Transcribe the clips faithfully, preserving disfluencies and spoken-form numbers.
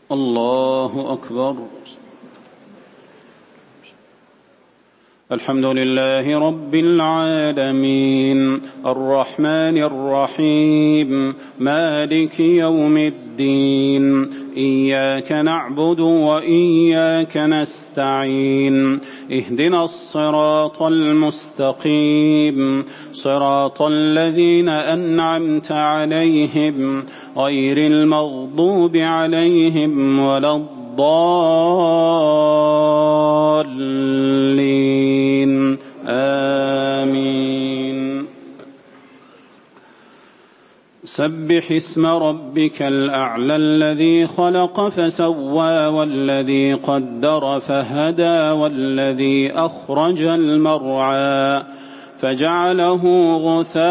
الله أكبر. الحمد لله رب العالمين الرحمن الرحيم مالك يوم الدين إياك نعبد وإياك نستعين اهدنا الصراط المستقيم صراط الذين أنعمت عليهم غير المغضوب عليهم ولا الضالين آمين. سبح اسم ربك الأعلى الذي خلق فسوى والذي قدر فهدى والذي أخرج المرعى فجعله غثاء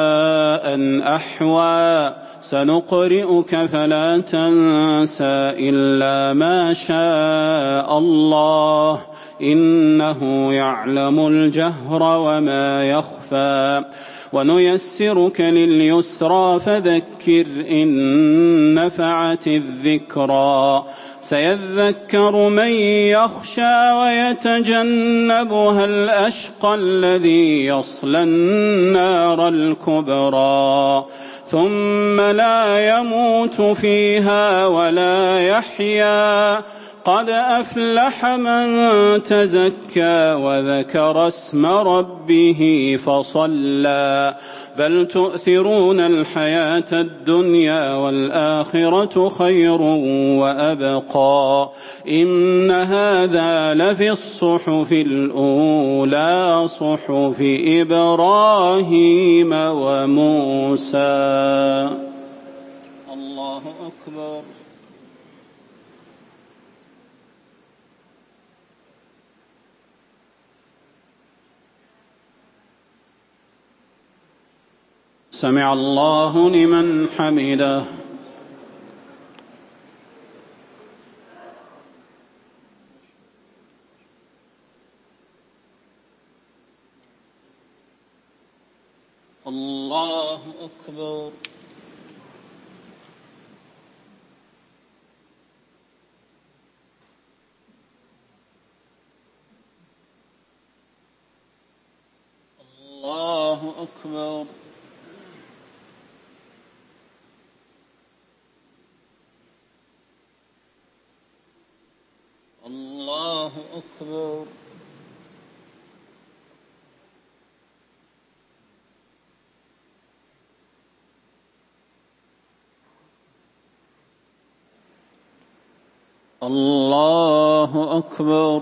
أحوى سنقرئك فلا تنسى إلا ما شاء الله إنه يعلم الجهر وما يخفى ونيسرك لليسرى فذكر إن نفعت الذكرى سيذكر من يخشى ويتجنبها الأشقى الذي يصلى النار الكبرى ثم لا يموت فيها ولا يحيا قد أفلح من تزكى وذكر اسم ربه فصلى بل تؤثرون الحياة الدنيا والآخرة خير وأبقى إن هذا لفي الصحف الأولى صحف إبراهيم وموسى. الله أكبر. سمع الله لمن حمده. الله أكبر. الله أكبر. الله أكبر. الله أكبر.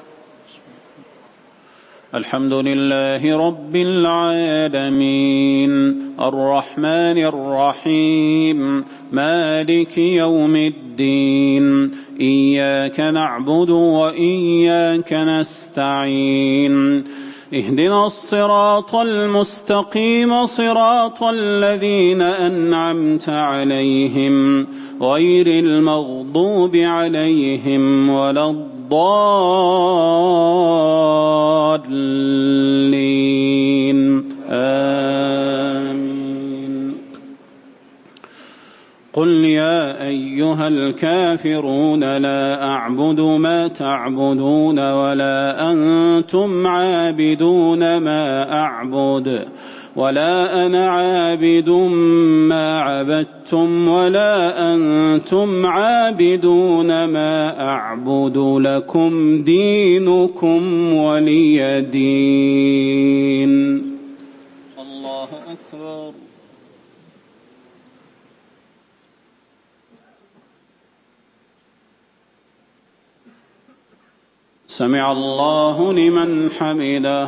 الحمد لله رب العالمين الرحمن الرحيم مالك يوم الدين إياك نعبد وإياك نستعين اهدنا الصراط المستقيم صراط الذين أنعمت عليهم غير المغضوب عليهم ولا الضالين آمين. قل يا أيها الكافرون لا أعبد ما تعبدون ولا أنتم عابدون ما أعبد ولا أنا عابد ما عبدتم ولا أنتم عابدون ما أعبد لكم دينكم ولي دين. الله أكبر. سمع الله لمن حمده.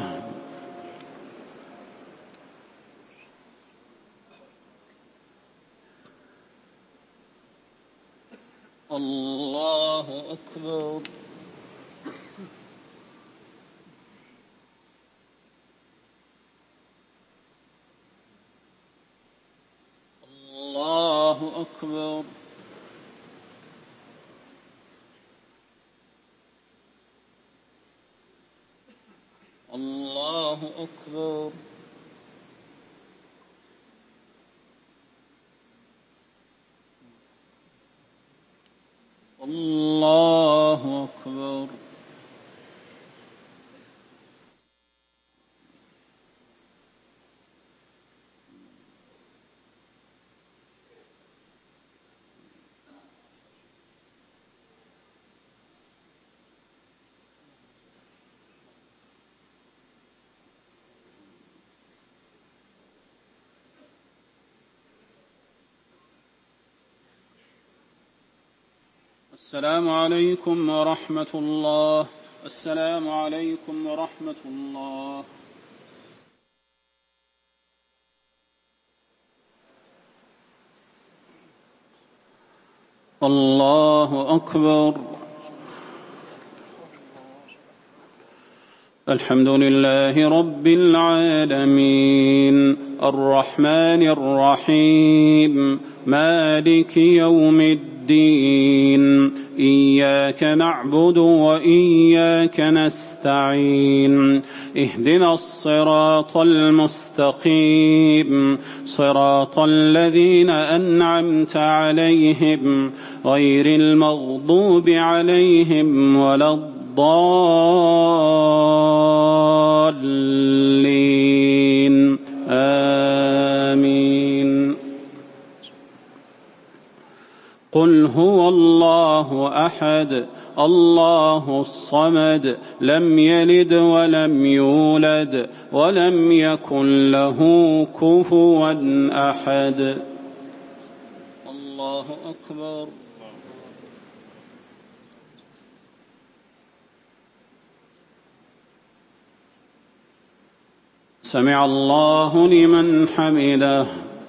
الله أكبر. الله أكبر. الله أكبر. الله أكبر. السلام عليكم ورحمة الله. السلام عليكم ورحمة الله. الله أكبر. الحمد لله رب العالمين الرحمن الرحيم مالك يوم الدين إياك نعبد وإياك نستعين اهدنا الصراط المستقيم صراط الذين أنعمت عليهم غير المغضوب عليهم ولا الضالين آمين. قل هو الله أحد الله الصمد لم يلد ولم يولد ولم يكن له كفوا أحد. الله أكبر. سمع الله لمن حمده.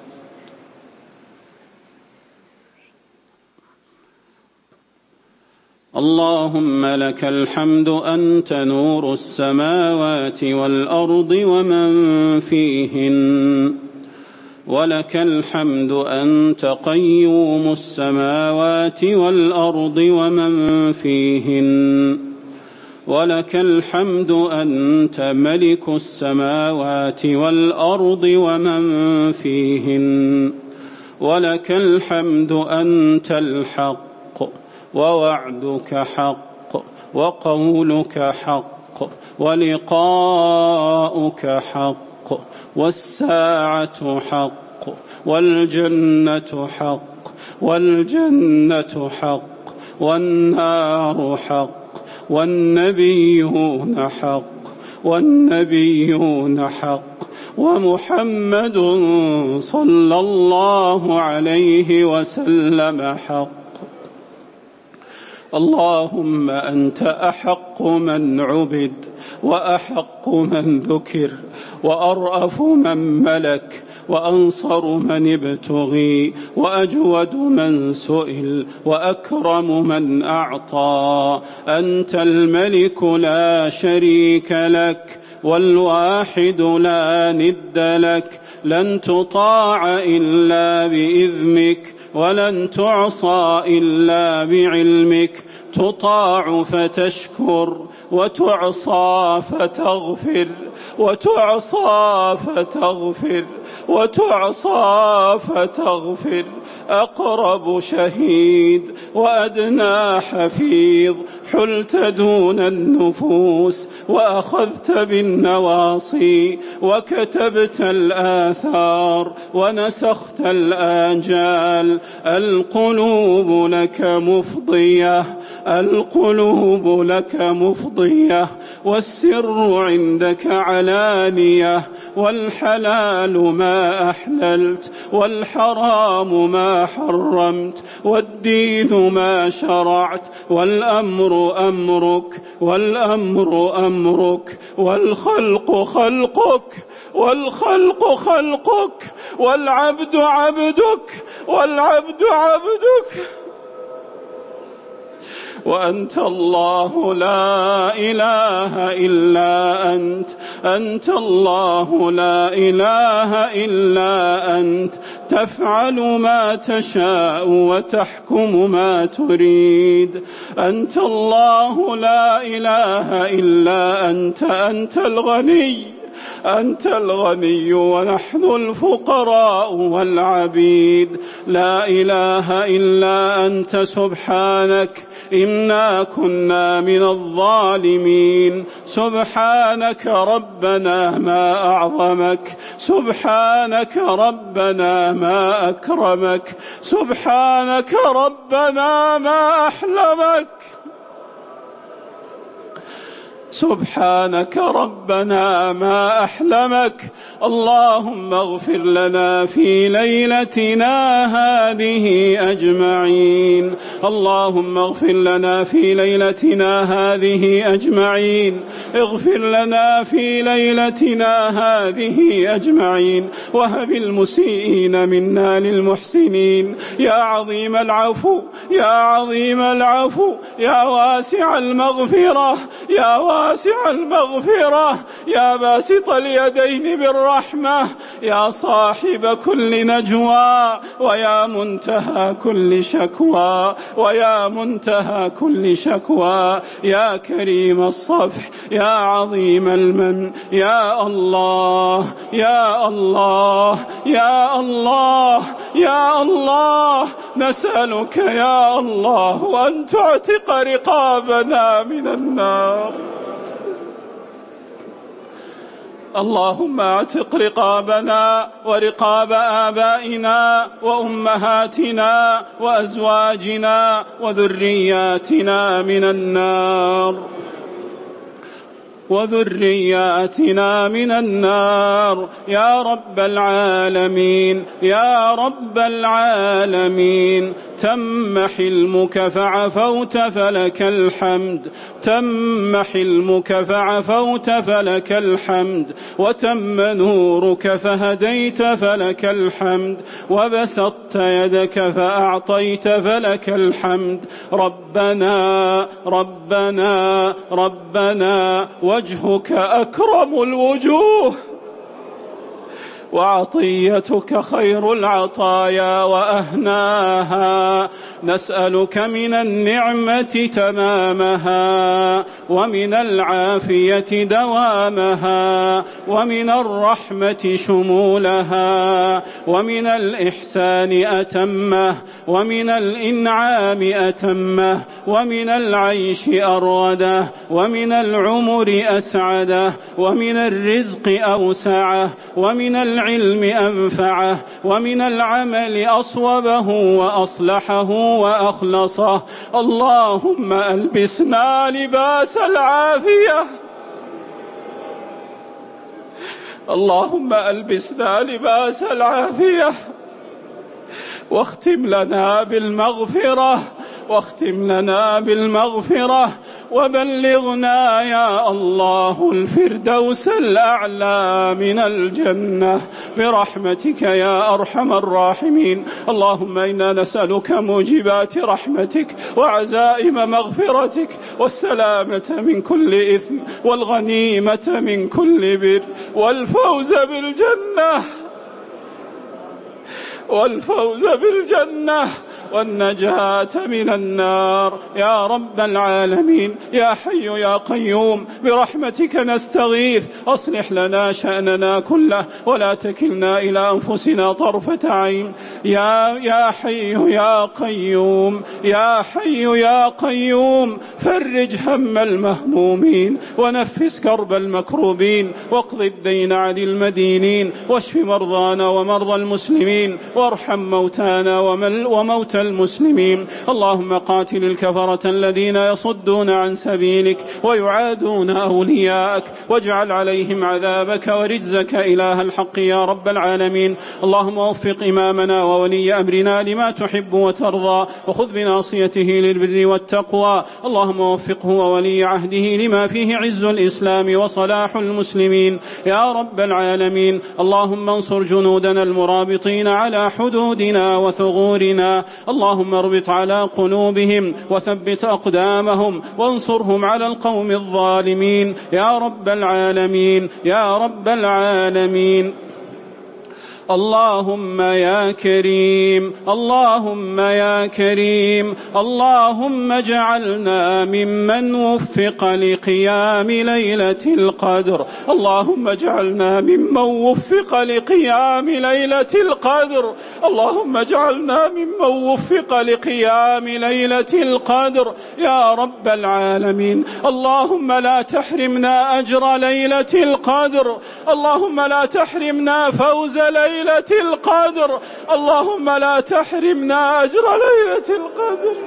اللهم لك الحمد أنت نور السماوات والأرض ومن فيهن ولك الحمد أنت قيوم السماوات والأرض ومن فيهن ولك الحمد أنت ملك السماوات والأرض ومن فيهن ولك الحمد أنت الحق ووعدك حق وقولك حق ولقاؤك حق والساعة حق والجنة حق والجنة حق والنار حق والنبيون حق والنبيون حق ومحمد صلى الله عليه وسلم حق. اللهم أنت أحق من عبد وأحق من ذكر وأرأف من ملك وأنصر من ابتغي وأجود من سئل وأكرم من أعطى. أنت الملك لا شريك لك والواحد لا ند لك لن تطاع إلا بإذنك ولن تعصى إلا بعلمك تطاع فتشكر وتعصى فتغفر وتعصى فتغفر وتعصى فتغفر. أقرب شهيد وأدنى حفيظ حلت دون النفوس وأخذت بالنواصي وكتبت الآثار ونسخت الآجال. القلوب لك مفضية القلوب لك مفضية والسر عندك علانية والحلال ما أحللت والحرام ما حرمت والدين ما شرعت والأمر أمرك والأمر أمرك والخلق خلقك والخلق خلقك والعبد عبدك والعبد عبدك. وأنت الله لا إله إلا أنت أنت الله لا إله إلا أنت تفعل ما تشاء وتحكم ما تريد. أنت الله لا إله إلا أنت أنت الغني أنت الغني ونحن الفقراء والعبيد. لا إله إلا أنت سبحانك إنا كنا من الظالمين. سبحانك ربنا ما أعظمك، سبحانك ربنا ما أكرمك، سبحانك ربنا ما أحلمك، سبحانك ربنا ما أحلمك. اللهم اغفر لنا في ليلتنا هذه أجمعين، اللهم اغفر لنا في ليلتنا هذه أجمعين، اغفر لنا في ليلتنا هذه أجمعين، وهب المسيئين منا للمحسنين. يا عظيم العفو، يا عظيم العفو، يا واسع المغفرة، يا واسع المغفرة، يا باسط اليدين بالرحمة، يا صاحب كل نجوى، ويا منتهى كل شكوى، ويا منتهى كل شكوى، يا كريم الصفح، يا عظيم المن، يا الله يا الله يا الله يا الله، نسألك يا الله أن تعتق رقابنا من النار. اللهم اعتق رقابنا ورقاب آبائنا وأمهاتنا وأزواجنا وذرياتنا من النار، وذرياتنا من النار يا رب العالمين، يا رب العالمين. تم حلمك فعفوت فلك الحمد، تم حلمك فعفوت فلك الحمد، وتم نورك فهديت فلك الحمد، وبسطت يدك فأعطيت فلك الحمد. ربنا ربنا ربنا وجهك أكرم الوجوه، وعطيتك خير العطايا وأهناها. نسألك من النعمة تمامها، ومن العافية دوامها، ومن الرحمة شمولها، ومن الإحسان أتمه، ومن الإنعام أتمه، ومن العيش أروده، ومن العمر أسعده، ومن الرزق أوسعه، ومن العلم أنفعه، ومن العمل أصوبه وأصلحه وأخلصه. اللهم ألبسنا لباس العافية، اللهم ألبسنا لباس العافية، واختم لنا بالمغفرة، واختم لنا بالمغفرة، وبلغنا يا الله الفردوس الأعلى من الجنة برحمتك يا أرحم الراحمين. اللهم إنا نسألك موجبات رحمتك وعزائم مغفرتك، والسلامة من كل إثم، والغنيمة من كل بر، والفوز بالجنة، والفوز بالجنة، والنجاة من النار يا رب العالمين. يا حي يا قيوم برحمتك نستغيث، أصلح لنا شأننا كله، ولا تكلنا إلى أنفسنا طرفة عين. يا يا حي يا قيوم، يا حي يا قيوم، فرج هم المهمومين، ونفس كرب المكروبين، واقض الدين عن المدينين، واشف مرضانا ومرضى المسلمين، وارحم موتانا وموتى المسلمين. اللهم قاتل الكفرة الذين يصدون عن سبيلك ويعادون أولياءك، واجعل عليهم عذابك ورجزك إله الحق يا رب العالمين. اللهم وفق إمامنا وولي أمرنا لما تحب وترضى، وخذ بناصيته للبر والتقوى. اللهم وفقه وولي عهده لما فيه عز الإسلام وصلاح المسلمين يا رب العالمين. اللهم انصر جنودنا المرابطين على حدودنا وثغورنا، اللهم اربط على قلوبهم وثبت أقدامهم، وانصرهم على القوم الظالمين يا رب العالمين يا رب العالمين. اللهم يا كريم اللهم يا كريم اللهم اجعلنا ممن وفق لقيام ليلة القدر اللهم اجعلنا ممن وفق لقيام ليلة القدر اللهم اجعلنا ممن وفق لقيام ليلة القدر يا رب العالمين. اللهم لا تحرمنا أجر ليلة القدر اللهم لا تحرمنا فوز ليلة القدر اللهم لا تحرمنا أجر ليلة القدر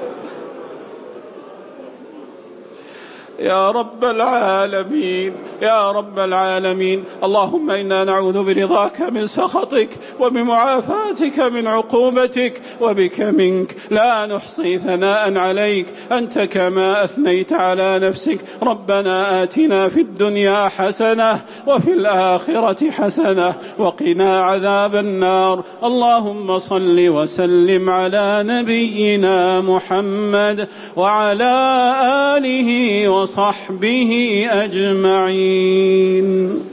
يا رب العالمين يا رب العالمين. اللهم إنا نعوذ برضاك من سخطك وبمعافاتك من عقوبتك وبك منك لا نحصي ثناء عليك أنت كما أثنيت على نفسك. ربنا آتنا في الدنيا حسنة وفي الآخرة حسنة وقنا عذاب النار. اللهم صل وسلم على نبينا محمد وعلى آله وصحبه وصحبه أجمعين.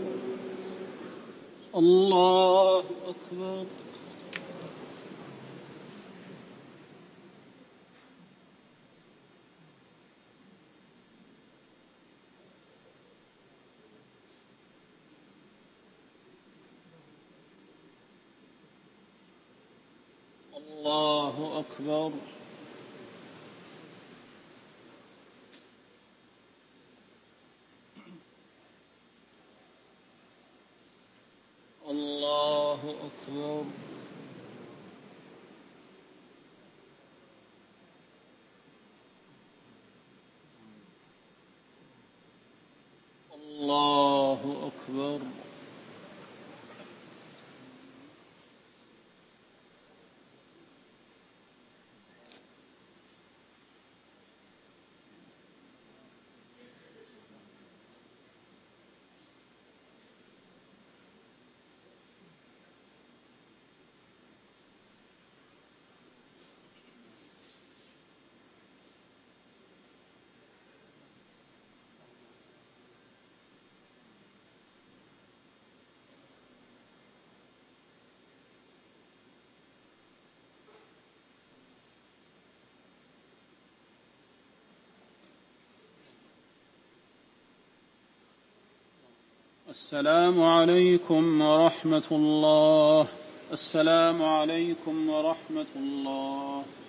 الله أكبر. الله أكبر. الله أكبر. الله أكبر. السلام عليكم ورحمة الله. السلام عليكم ورحمة الله.